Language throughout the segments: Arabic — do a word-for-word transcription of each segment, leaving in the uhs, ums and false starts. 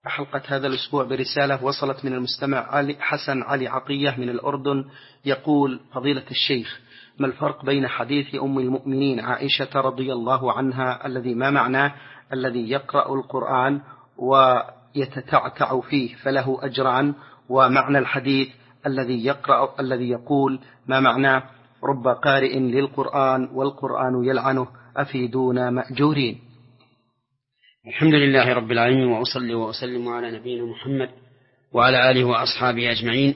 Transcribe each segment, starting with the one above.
حلقة هذا الأسبوع برسالة وصلت من المستمع علي حسن علي عطية من الأردن، يقول: فضيلة الشيخ، ما الفرق بين حديث أم المؤمنين عائشة رضي الله عنها الذي ما معناه الذي يقرأ القرآن ويتتعتع فيه فله أجران، ومعنى الحديث الذي يقرأ الذي يقول ما معناه رب قارئ للقرآن والقرآن يلعنه، أفيدونا مأجورين. الحمد لله رب العالمين، وأصلي وأسلم على نبينا محمد وعلى آله وأصحابه أجمعين.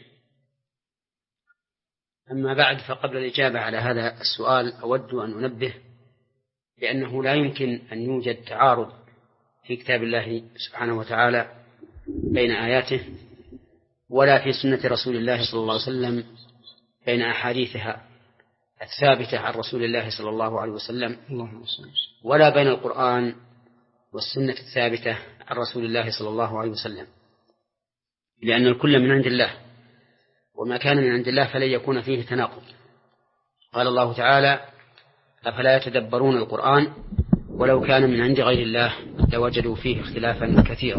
أما بعد، فقبل الإجابة على هذا السؤال أود أن أنبه بأنه لا يمكن أن يوجد تعارض في كتاب الله سبحانه وتعالى بين آياته، ولا في سنة رسول الله صلى الله عليه وسلم بين أحاديثها الثابتة عن رسول الله صلى الله عليه وسلم، ولا بين القرآن والسنة الثابتة عن رسول الله صلى الله عليه وسلم، لأن الكل من عند الله، وما كان من عند الله فلن يكون فيه تناقض. قال الله تعالى: أفلا يتدبرون القرآن ولو كان من عند غير الله لوجدوا فيه اختلافا كثيرا.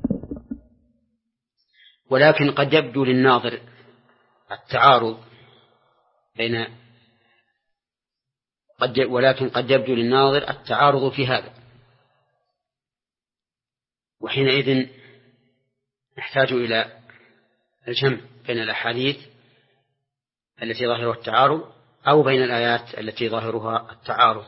ولكن قد يبدو للناظر التعارض بين قد ولكن قد يبدو للناظر التعارض في هذا، وحينئذ نحتاج إلى الجمع بين الأحاديث التي ظاهرها التعارض أو بين الآيات التي ظاهرها التعارض.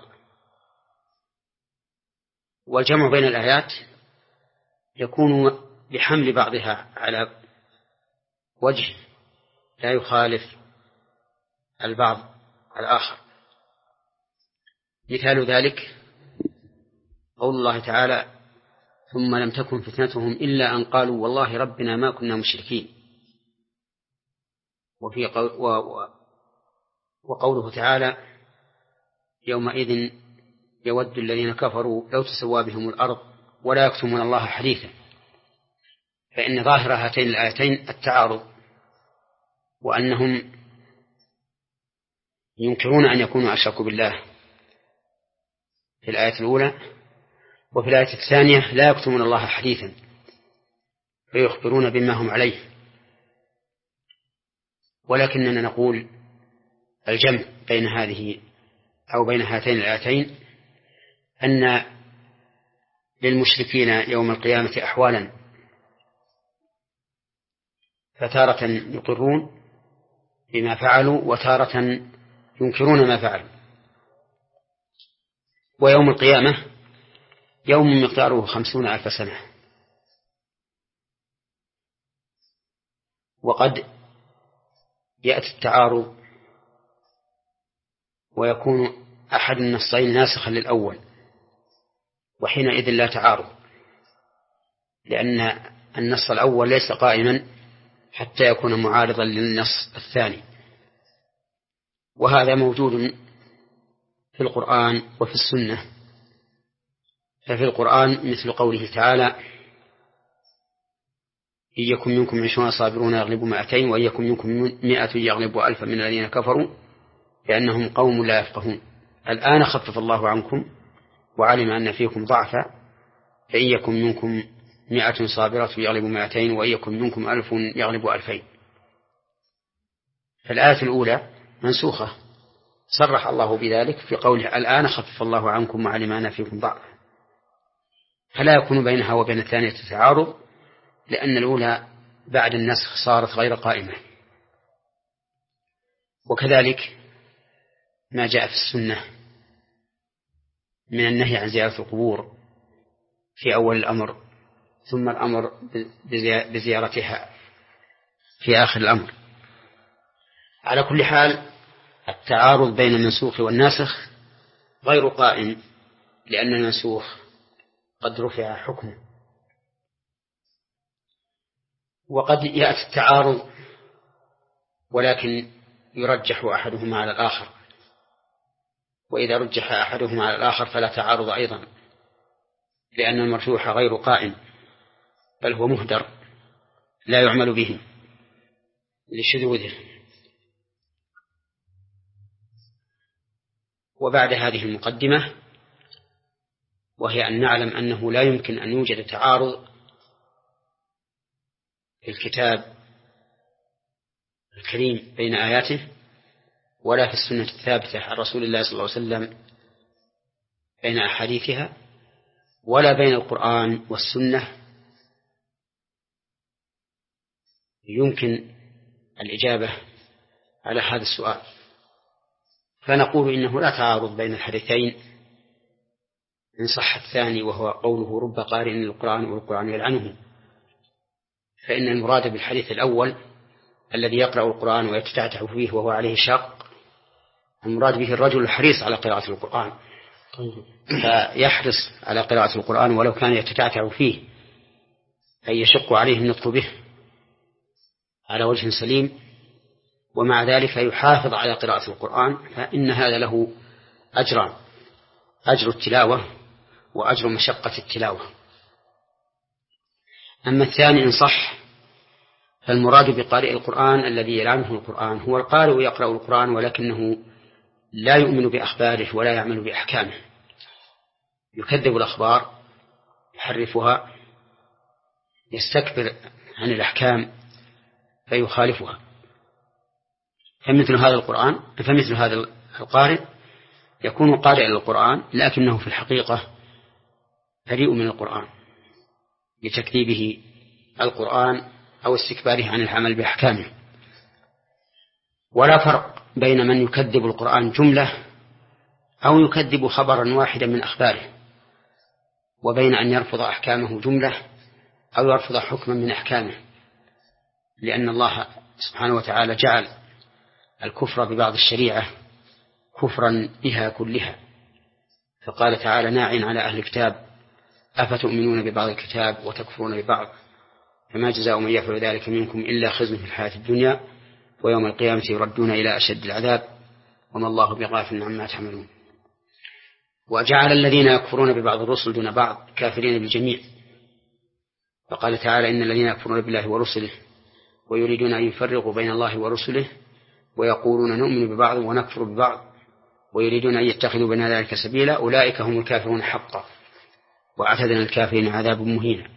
والجمع بين الآيات يكون بحمل بعضها على وجه لا يخالف البعض الآخر. مثال ذلك قول الله تعالى: ثم لم تكن فتنتهم إلا أن قالوا والله ربنا ما كنا مشركين. وفي قول و وقوله تعالى: يومئذ يود الذين كفروا لو تسوى بهم الأرض ولا يكتمون الله حديثا. فإن ظاهر هاتين الآيتين التعارض، وأنهم ينكرون أن يكونوا أشركوا بالله في الآية الأولى، وفي الآية الثانية لا يكتمون الله حديثا فيخبرون بما هم عليه. ولكننا نقول الجمع بين هذه أو بين هاتين الآيتين أن للمشركين يوم القيامة أحوالا، فتارة يقرون بما فعلوا وتارة ينكرون ما فعلوا. ويوم القيامة يوم مقداره خمسون ألف سنة، وقد يأتي التعارض ويكون أحد النصين ناسخا للأول، وحينئذ لا تعارض، لأن النص الأول ليس قائما حتى يكون معارضا للنص الثاني. وهذا موجود في القرآن وفي السنة. ففي القرآن مثل قوله تعالى: إن يكن منكم عشرون صابرون يغلبوا مائتين وإن يكن منكم مائة يغلبوا ألفا من الذين كفروا لأنهم قوم لا يفقهون. الآن خفف الله عنكم وعلم أن فيكم ضعفا فإن يكن منكم مائة صابرة يغلبوا مائتين وإن يكن منكم ألف يغلبوا ألفين. فالآية الأولى منسوخة، صرح الله بذلك في قوله: الآن خفف الله عنكم وعلم أن فيكم ضعفا. فلا يكون بينها وبين الثانية تعارض، لأن الأولى بعد النسخ صارت غير قائمة. وكذلك ما جاء في السنة من النهي عن زيارة القبور في أول الأمر، ثم الأمر بزيارتها في آخر الأمر. على كل حال التعارض بين المنسوخ والناسخ غير قائم، لأن المنسوخ قد رفع حكمه. وقد يأتي التعارض ولكن يرجح أحدهما على الآخر، وإذا رجح أحدهما على الآخر فلا تعارض أيضا، لأن المرجوح غير قائم بل هو مهدر لا يعمل به لشذوذه. وبعد هذه المقدمة، وهي أن نعلم أنه لا يمكن أن يوجد تعارض في الكتاب الكريم بين آياته ولا في السنة الثابتة عن رسول الله صلى الله عليه وسلم بين أحاديثها ولا بين القرآن والسنة يمكن الإجابة على هذا السؤال. فنقول إنه لا تعارض بين الحديثين إن صح الثاني وهو قوله رب قارئ للقرآن والقرآن يلعنه، فإن المراد بالحديث الأول الذي يقرأ القرآن ويتتعتع فيه وهو عليه شاق المراد به الرجل الحريص على قراءة القرآن، فيحرص على قراءة القرآن ولو كان يتتعتع فيه أي يشق عليه النطق به على وجه سليم، ومع ذلك يحافظ على قراءة القرآن، فإن هذا له أجران: أجر التلاوة وأجر مشقة التلاوة. أما الثاني إن صح فالمراد بقارئ القرآن الذي يلعنه القرآن هو القارئ يقرأ القرآن ولكنه لا يؤمن بأخباره ولا يعمل بأحكامه، يكذب الأخبار، يحرفها، يستكبر عن الأحكام فيخالفها. فمثل هذا القرآن فمثل هذا القارئ يكون قارئا للقرآن لكنه في الحقيقة بريء من القرآن لتكذيبه القرآن أو استكباره عن العمل بأحكامه. ولا فرق بين من يكذب القرآن جملة أو يكذب خبرا واحدا من أخباره وبين أن يرفض أحكامه جملة أو يرفض حكما من أحكامه، لأن الله سبحانه وتعالى جعل الكفر ببعض الشريعة كفرا بها كلها، فقال تعالى ناعٍ على أهل الكتاب أفتؤمنون ببعض الكتاب وتكفرون ببعض فما جزاء من يفعل ذلك منكم إلا خزي في الحياة الدنيا ويوم القيامة يردون إلى أشد العذاب وما الله بغافل عما تعملون. وجعل الذين يكفرون ببعض الرسل دون بعض كافرين بالجميع، فقال تعالى إن الذين يكفرون بالله ورسله ويريدون أن يفرقوا بين الله ورسله ويقولون نؤمن ببعض ونكفر ببعض ويريدون أن يتخذوا بين ذلك سبيلا أولئك هم الكافرون حقا وأعتدنا الكافرين عذاب مهينا.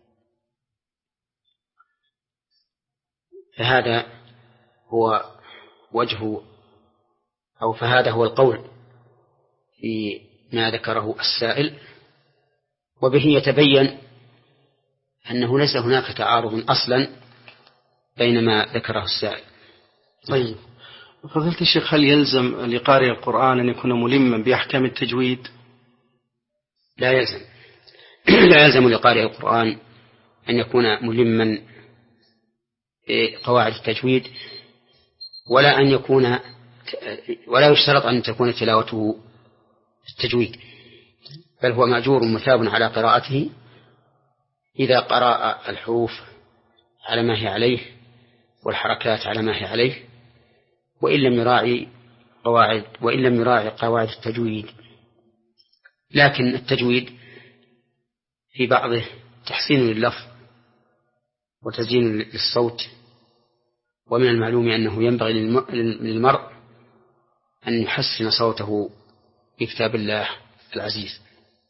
فهذا هو وجه أو فهذا هو القول في ما ذكره السائل، وبه يتبين أنه ليس هناك تعارض أصلا بين ما ذكره السائل. طيب فضيلة الشيخ، هل يلزم لقارئ القرآن أن يكون ملما بأحكام التجويد؟ لا يلزم لا يلزم لقارئ القرآن أن يكون ملما بقواعد التجويد، ولا أن يكون ولا يشترط أن تكون تلاوته التجويد، بل هو مأجور مثاب على قراءته إذا قرأ الحروف على ما هي عليه والحركات على ما هي عليه، وإن لم يراعي قواعد وإن لم يراعي قواعد التجويد. لكن التجويد في بعضه تحسين لللفظ وتزيين للصوت، ومن المعلوم أنه ينبغي للمرء أن يحسن صوته بكتاب الله العزيز.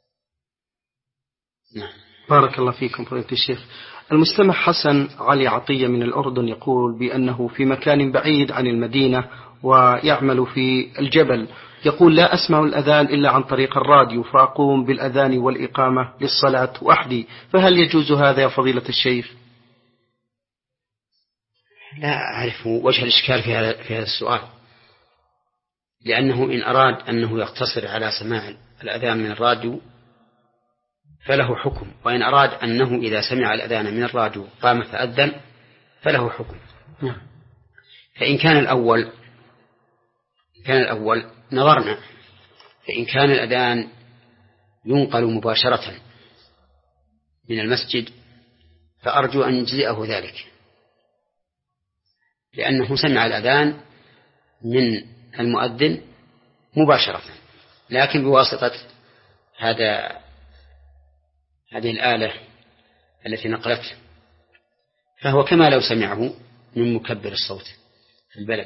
نعم. بارك الله فيكم فضيلة الشيخ. المستمع حسن علي عطية من الأردن يقول بأنه في مكان بعيد عن المدينة ويعمل في الجبل، يقول لا أسمع الأذان إلا عن طريق الراديو فأقوم بالأذان والإقامة للصلاة وحدي، فهل يجوز هذا يا فضيلة الشيخ؟ لا أعرف وجه الإشكال في هذا في هذا السؤال، لأنه إن أراد أنه يقتصر على سماع الأذان من الراديو فله حكم، وإن أراد أنه إذا سمع الأذان من الراديو قام فأذن فله حكم. فإن كان الأول كان الأول نظرنا، فإن كان الأذان ينقل مباشرة من المسجد فأرجو أن يجزئه ذلك، لأنه سمع الأذان من المؤذن مباشرة، لكن بواسطة هذا هذه الآلة التي نقلته، فهو كما لو سمعه من مكبر الصوت في البلد.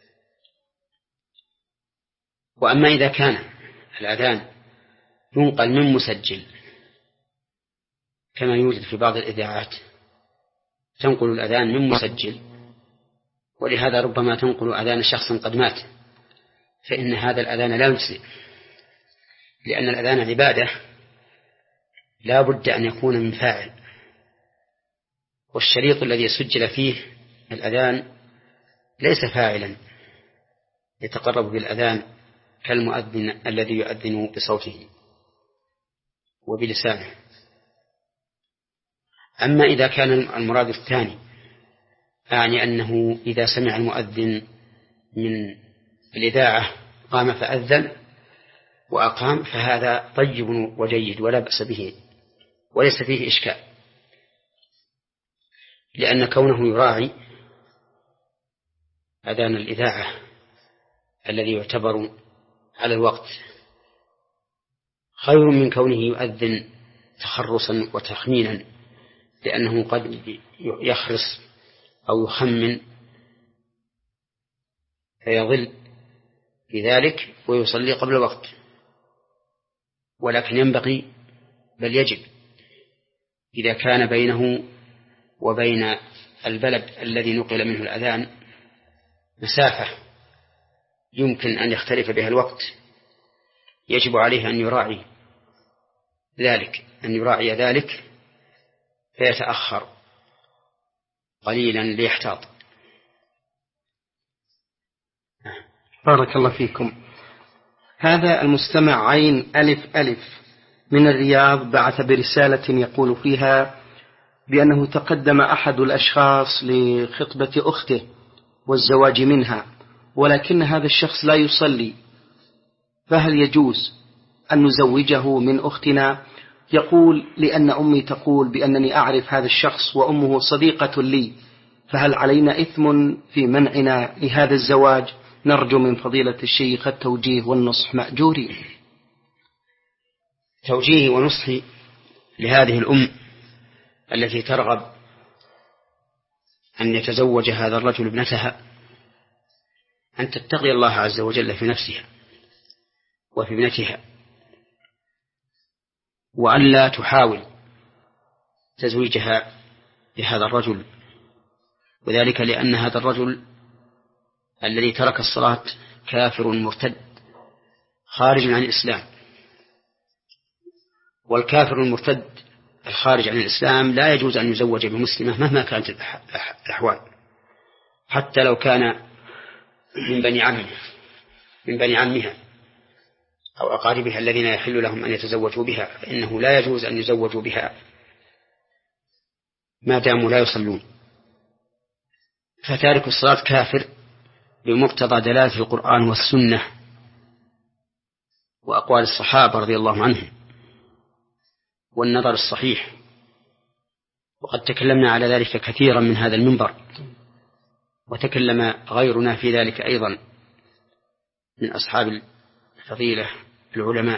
وأما إذا كان الأذان ينقل من مسجل كما يوجد في بعض الإذاعات تنقل الأذان من مسجل، ولهذا ربما تنقل أذان شخص قد مات، فإن هذا الأذان لا يجزئ، لأن الأذان عبادة لا بد أن يكون من فاعل، والشريط الذي سجل فيه الأذان ليس فاعلا يتقرب بالأذان كالمؤذن الذي يؤذن بصوته وبلسانه. أما إذا كان المراد الثاني، أعني أنه إذا سمع المؤذن من الإذاعة قام فأذن وأقام، فهذا طيب وجيد ولا بأس به وليس فيه إشكال، لأن كونه يراعي أذان الإذاعة الذي يعتبر على الوقت خير من كونه يؤذن تخرصا وتخمينا، لأنه قد يخرص أو يخمن فيضل بذلك ويصلي قبل الوقت. ولكن ينبغي بل يجب إذا كان بينه وبين البلد الذي نقل منه الأذان مسافة يمكن أن يختلف بها الوقت، يجب عليه أن يراعي ذلك أن يراعي ذلك فيتأخر قليلا ليحتاط. بارك الله فيكم. هذا المستمع عين ألف ألف من الرياض بعث برسالة يقول فيها بأنه تقدم أحد الأشخاص لخطبة أخته والزواج منها، ولكن هذا الشخص لا يصلي، فهل يجوز أن نزوجه من أختنا؟ يقول لأن أمي تقول بأنني أعرف هذا الشخص وأمه صديقة لي، فهل علينا إثم في منعنا لهذا الزواج؟ نرجو من فضيلة الشيخ التوجيه والنصح مأجورين. توجيهي ونصحي لهذه الأم التي ترغب أن يتزوج هذا الرجل ابنتها أن تتقي الله عز وجل في نفسها وفي ابنتها، وأن لا تحاول تزويجها لهذا الرجل، وذلك لأن هذا الرجل الذي ترك الصلاة كافر مرتد خارج عن الإسلام، والكافر المرتد الخارج عن الإسلام لا يجوز أن يزوج بمسلمة مهما كانت الأحوال، حتى لو كان من بني عمه من بني عمها أو أقاربها الذين يحل لهم أن يتزوجوا بها، فإنه لا يجوز أن يزوجوا بها ما داموا لا يصلون. فتارك الصلاة كافر بمقتضى دلالة القرآن والسنة وأقوال الصحابة رضي الله عنهم والنظر الصحيح، وقد تكلمنا على ذلك كثيرا من هذا المنبر، وتكلم غيرنا في ذلك أيضا من أصحاب الفضيلة العلماء.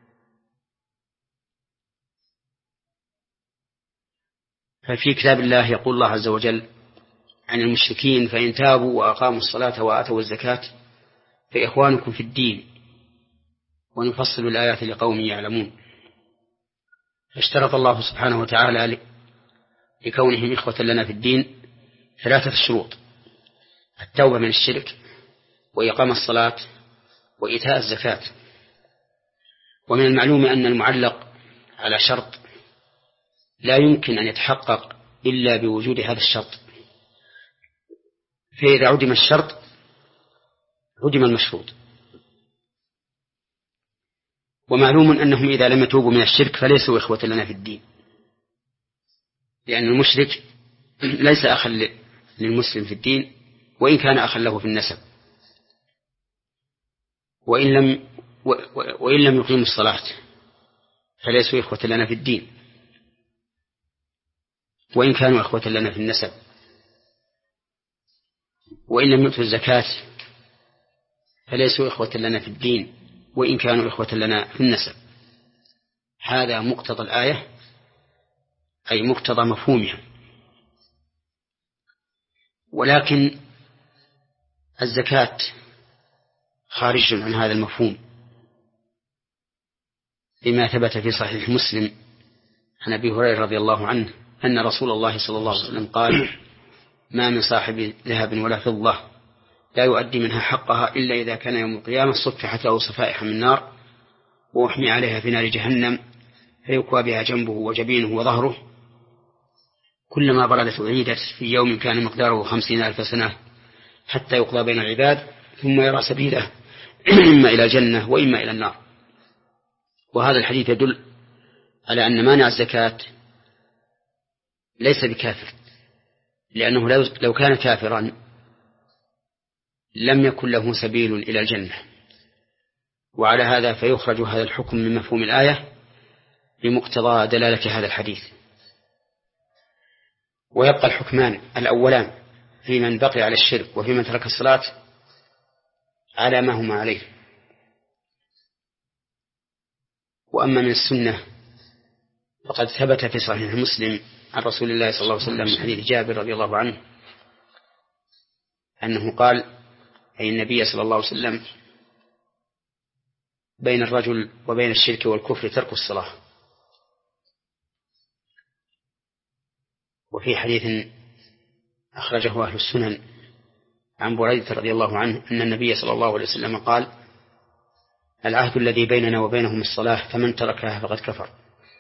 ففي كتاب الله يقول الله عز وجل عن المشركين فإن تابوا وأقاموا الصلاة وآتوا الزكاة فإخوانكم في الدين ونفصل الآيات لقوم يعلمون. فاشترط الله سبحانه وتعالى لكونهم إخوة لنا في الدين ثلاثة شروط: التوبة من الشرك، وإقام الصلاة، وإيتاء الزكاة. ومن المعلوم أن المعلق على شرط لا يمكن أن يتحقق إلا بوجود هذا الشرط، فإذا عدم الشرط عدم المشروط. ومعلوم أنهم إذا لم يتوبوا من الشرك فليسوا إخوة لنا في الدين، لأن المشرك ليس أخا للمسلم في الدين وإن كان أخا له في النسب، وإن لم وإن لم يقيموا الصلاة فليسوا إخوة لنا في الدين وإن كانوا إخوة لنا في النسب، وإن لم يؤتوا الزكاة فليسوا إخوة لنا في الدين وإن كانوا إخوة لنا في النسب. هذا مقتضى الآية، أي مقتضى مفهومها. ولكن الزكاة خارج عن هذا المفهوم، لما ثبت في صحيح مسلم عن أبي هريرة رضي الله عنه أن رسول الله صلى الله عليه وسلم قال: ما من صاحب ذهب ولا فضة لا يؤدي منها حقها إلا إذا كان يوم القيامة صفحت له صفائح من نار وأحمي عليها في نار جهنم فيكوى بها جنبه وجبينه وظهره كلما بردت أعيدت في يوم كان مقداره خمسين ألف سنة حتى يقضى بين العباد ثم يرى سبيله إما إلى الجنة وإما إلى النار. وهذا الحديث يدل على أن مانع الزكاة ليس بكافر، لأنه لو كان كافرا لم يكن له سبيل إلى الجنة، وعلى هذا فيخرج هذا الحكم من مفهوم الآية بمقتضى دلالة هذا الحديث. ويبقى الحكمان الأولان في من بقي على الشرك وفي من ترك الصلاة على ما هما عليه. وأما من السنة فقد ثبت في صحيح مسلم عن رسول الله صلى الله عليه وسلم من حديث جابر رضي الله عنه أنه قال: أي النبي صلى الله عليه وسلم: بين الرجل وبين الشرك والكفر ترك الصلاة. وفي حديث أخرجه أهل السنن عن بريدة رضي الله عنه أن النبي صلى الله عليه وسلم قال: العهد الذي بيننا وبينهم الصلاة فمن تركها فقد كفر.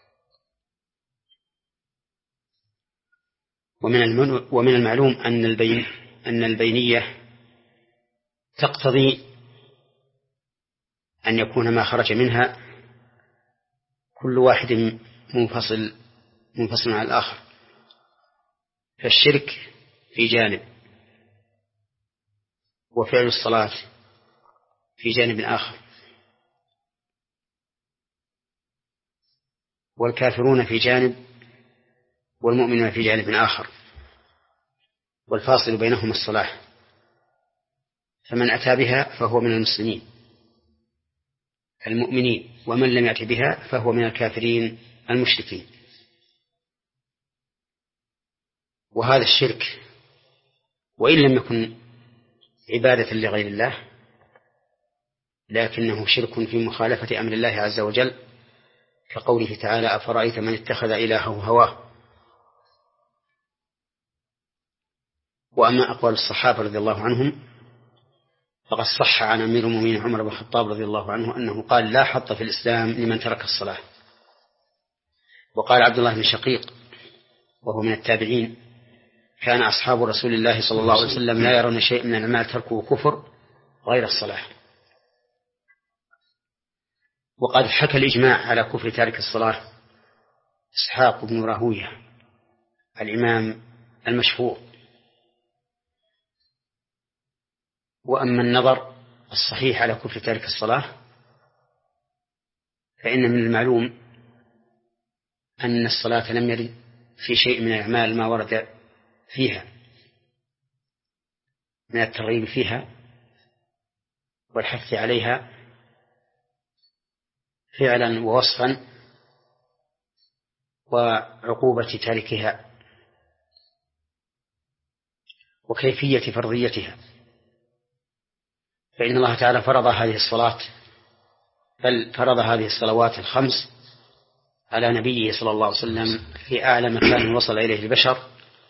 ومن المعلوم أن البين أن البينية تقتضي أن يكون ما خرج منها كل واحد منفصل منفصل عن الآخر، فالشرك في جانب وفعل الصلاة في جانب آخر، والكافرون في جانب والمؤمنون في جانب آخر، والفاصل بينهم الصلاة، فمن أتى بها فهو من المسلمين المؤمنين، ومن لم يأت بها فهو من الكافرين المشركين. وهذا الشرك وإن لم يكن عبادة لغير الله لكنه شرك في مخالفة أمر الله عز وجل، كقوله تعالى: أفرأيت من اتخذ إلهه هواه. وأما أقوال الصحابة رضي الله عنهم فقد صح عن أمير المؤمنين عمر بن الخطاب رضي الله عنه أنه قال: لا حظ في الإسلام لمن ترك الصلاة. وقال عبد الله بن شقيق وهو من التابعين: كان أصحاب رسول الله صلى الله عليه وسلم لا يرون شيء من الأعمال تركه كفر غير الصلاة. وقد حكى الإجماع على كفر تارك الصلاة إسحاق بن راهويه الإمام المشهور. وأما النظر الصحيح على كفر تارك الصلاة فإن من المعلوم أن الصلاة لم يرد في شيء من الأعمال ما ورد فيها من الترغيب فيها والحث عليها فعلا ووصفا وعقوبة تاركها وكيفية فرضيتها. فإن الله تعالى فرض هذه الصلاة بل فرض هذه الصلوات الخمس على نبيه صلى الله عليه وسلم في أعلى مكان وصل إليه البشر،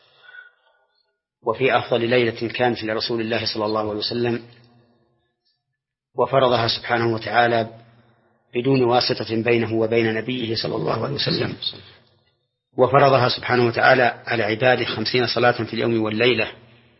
وفي أفضل ليلة كانت لرسول الله صلى الله عليه وسلم، وفرضها سبحانه وتعالى بدون واسطة بينه وبين نبيه صلى الله عليه وسلم، وفرضها سبحانه وتعالى على عباده خمسين صلاة في اليوم والليلة،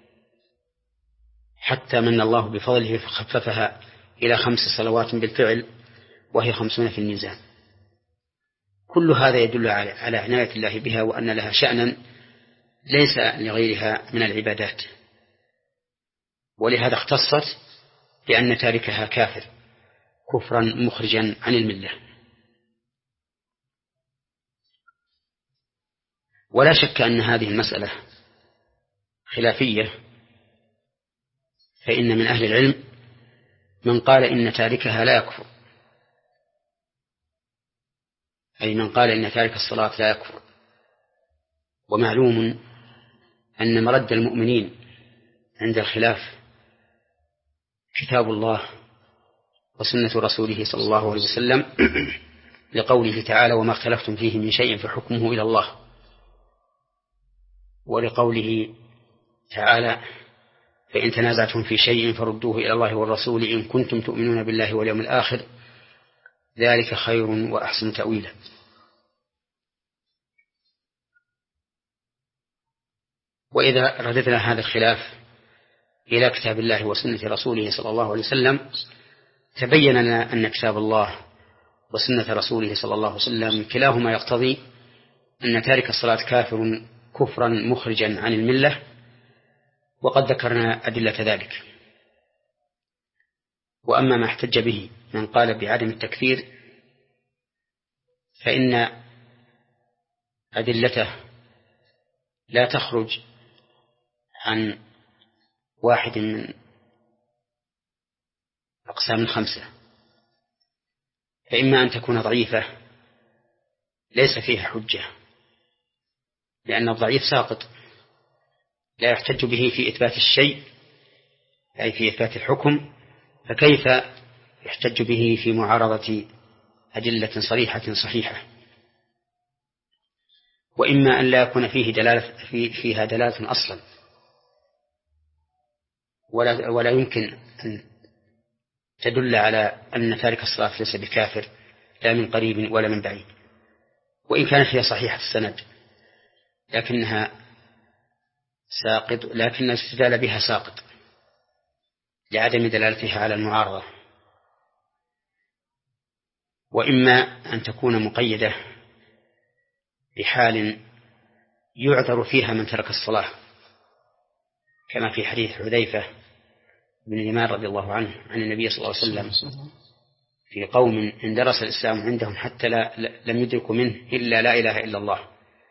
حتى من الله بفضله فخففها إلى خمس صلوات بالفعل وهي خمسون في الميزان. كل هذا يدل على عناية الله بها وأن لها شأنا ليس لغيرها من العبادات، ولهذا اختصت بأن تاركها كافر كفرا مخرجا عن الملة. ولا شك أن هذه المسألة خلافية، فإن من أهل العلم من قال إن تاركها لا يكفر، أي من قال إن تارك الصلاة لا يكفر. ومعلوم أن مرد المؤمنين عند الخلاف كتاب الله وسنة رسوله صلى الله عليه وسلم، لقوله تعالى: وما اختلفتم فيه من شيء فحكمه إلى الله. ولقوله تعالى: فإن تنازعتم في شيء فردوه إلى الله والرسول إن كنتم تؤمنون بالله واليوم الآخر ذلك خير وأحسن تأويلا. وإذا رددنا هذا الخلاف إلى كتاب الله وسنة رسوله صلى الله عليه وسلم تبين لنا أن كتاب الله وسنة رسوله صلى الله عليه وسلم كلاهما يقتضي أن تارك الصلاة كافر كفرا مخرجا عن الملة، وقد ذكرنا أدلة ذلك. وأما ما احتج به من قال بعدم التكفير فإن أدلته لا تخرج عن واحد من أقسام الخمسة، فإما أن تكون ضعيفة ليس فيها حجة، لأن الضعيف ساقط لا يحتج به في إثبات الشيء أي في إثبات الحكم، فكيف يحتج به في معارضة أدلة صريحة صحيحة؟ وإما أن لا يكون فيه دلالة في فيها دلالة أصلا، ولا, ولا يمكن أن تدل على أن تارك الصلاة ليس بكافر لا من قريب ولا من بعيد، وإن كانت هي صحيحة السند لكنها ساقط، لكن الاستدلال بها ساقط لعدم دلالتها على المعارضة. وإما أن تكون مقيدة بحال يعذر فيها من ترك الصلاة، كما في حديث حذيفة بن اليمان رضي الله عنه عن النبي صلى الله عليه وسلم في قوم اندرس الإسلام عندهم حتى لا لم يدركوا منه إلا لا إله إلا الله،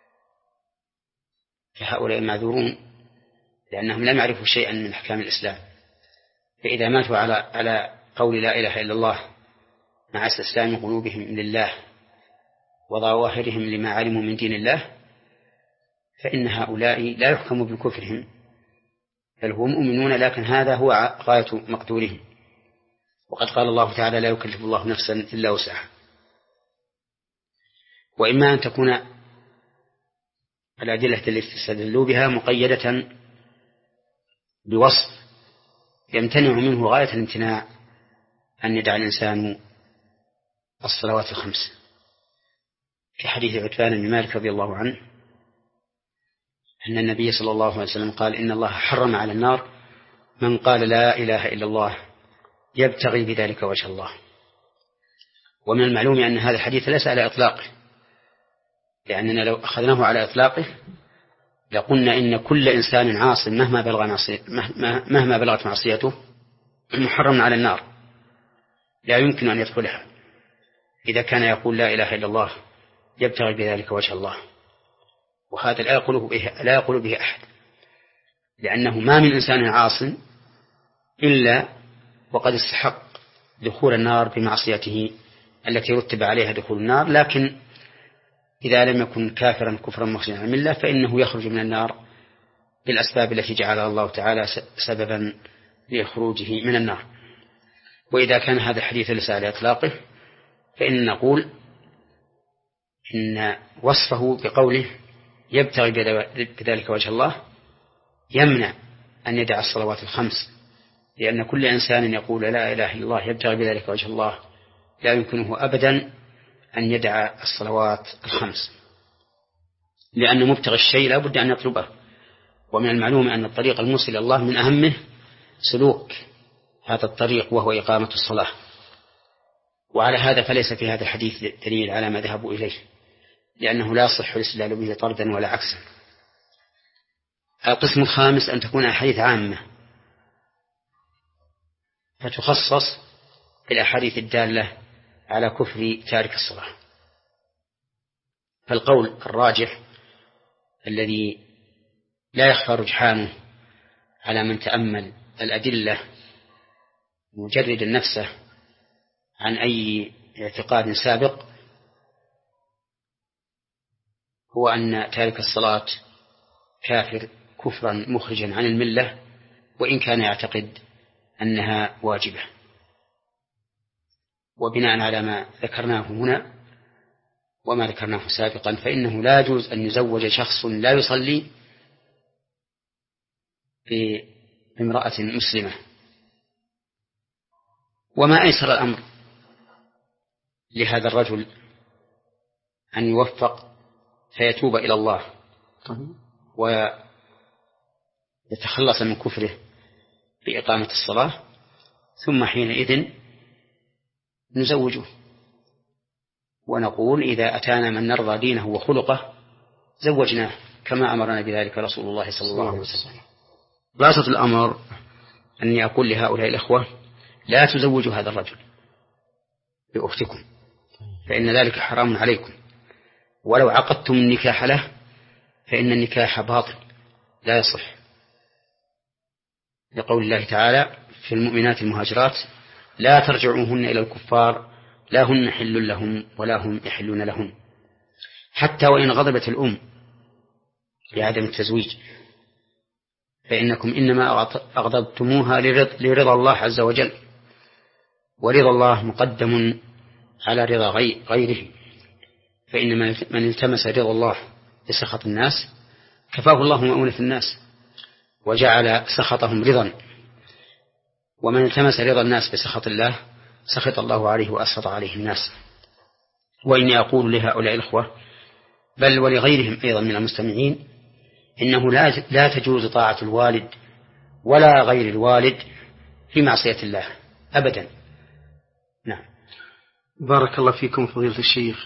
فهؤلاء معذورون لأنهم لم يعرفوا شيئا من أحكام الإسلام، فإذا ماتوا على على قول لا إله إلا الله مع استسلام قلوبهم لله وظواهرهم لما علموا من دين الله فإن هؤلاء لا يحكم بكفرهم، بل هم مؤمنون، لكن هذا هو غاية مقدورهم. وقد قال الله تعالى: لا يكلف الله نفسا إلا وسعها. وإما أن تكون الأدلة التي استدلوا بها مقيدة بوصف يمتنع منه غاية الامتناع أن يدع الإنسان الصلوات الخمس، كحديث عتبان بن مالك رضي الله عنه أن النبي صلى الله عليه وسلم قال: إن الله حرم على النار من قال لا إله إلا الله يبتغي بذلك وجه الله. ومن المعلوم أن هذا الحديث ليس على إطلاقه، لأننا لو أخذناه على إطلاقه لقلنا إن كل إنسان عاص مهما بلغ معصيته مهما بلغت معصيته محرم على النار لا يمكن أن يدخلها إذا كان يقول لا إله إلا الله يبتغي بذلك وجه الله، وهذا لا يقوله به لا يقول به أحد، لأنه ما من إنسان عاص إلا وقد استحق دخول النار بمعصيته التي رتب عليها دخول النار، لكن إذا لم يكن كافرا كفرا مخرجا عن الملة فإنه يخرج من النار بالأسباب التي جعلها الله تعالى سببا لخروجه من النار. وإذا كان هذا الحديث ليس على إطلاقه فإن نقول إن وصفه بقوله يبتغي بذلك وجه الله يمنع أن يدع الصلوات الخمس، لأن كل إنسان يقول لا إله إلا الله يبتغي بذلك وجه الله لا يمكنه أبدا أن يدع الصلوات الخمس، لأن مبتغي الشيء لا بد أن يطلبه. ومن المعلوم أن الطريق الموصل إلى الله من أهمه سلوك هذا الطريق وهو إقامة الصلاة، وعلى هذا فليس في هذا الحديث دليل على ما ذهبوا إليه، لأنه لا يصح الاستدلال به طردا ولا عكسا. القسم الخامس أن تكون أحاديث عامة فتخصص بالأحاديث الدالة على كفر تارك الصلاة. فالقول الراجح الذي لا يخفى رجحانه على من تأمل الأدلة مجرد نفسه عن أي اعتقاد سابق هو أن تارك الصلاة كافر كفرا مخرجا عن الملة وإن كان يعتقد أنها واجبة. وبناء على ما ذكرناه هنا وما ذكرناه سابقا فإنه لا يجوز أن يزوج شخص لا يصلي في امرأة مسلمة. وما أيسر الأمر لهذا الرجل أن يوفق فيتوب إلى الله ويتخلص من كفره بإقامة الصلاة، ثم حينئذ نزوجه ونقول إذا أتانا من نرضى دينه وخلقه زوجناه، كما أمرنا بذلك رسول الله صلى الله عليه وسلم. خلاصة الأمر أني أقول لهؤلاء الأخوة لا تزوجوا هذا الرجل بأختكم، فإن ذلك حرام عليكم، ولو عقدتم النكاح له فإن النكاح باطل لا يصح، لقول الله تعالى في المؤمنات المهاجرات لا ترجعوهن إلى الكفار لا هن حل لهم ولا هم يحلون لهم، حتى وإن غضبت الأم لعدم التزويج فإنكم إنما أغضبتموها لرضا الله عز وجل، ورضا الله مقدم على رضا غيره، فإن من التمس رضا الله بسخط الناس كفاه الله مؤونة الناس وجعل سخطهم رضا، ومن التمس رضا الناس بسخط الله سخط الله عليه وأسخط عليه الناس. وإني أقول لهؤلاء الأخوة بل ولغيرهم أيضا من المستمعين إنه لا تجوز طاعة الوالد ولا غير الوالد في معصية الله أبدا. نعم. بارك الله فيكم فضيلة الشيخ.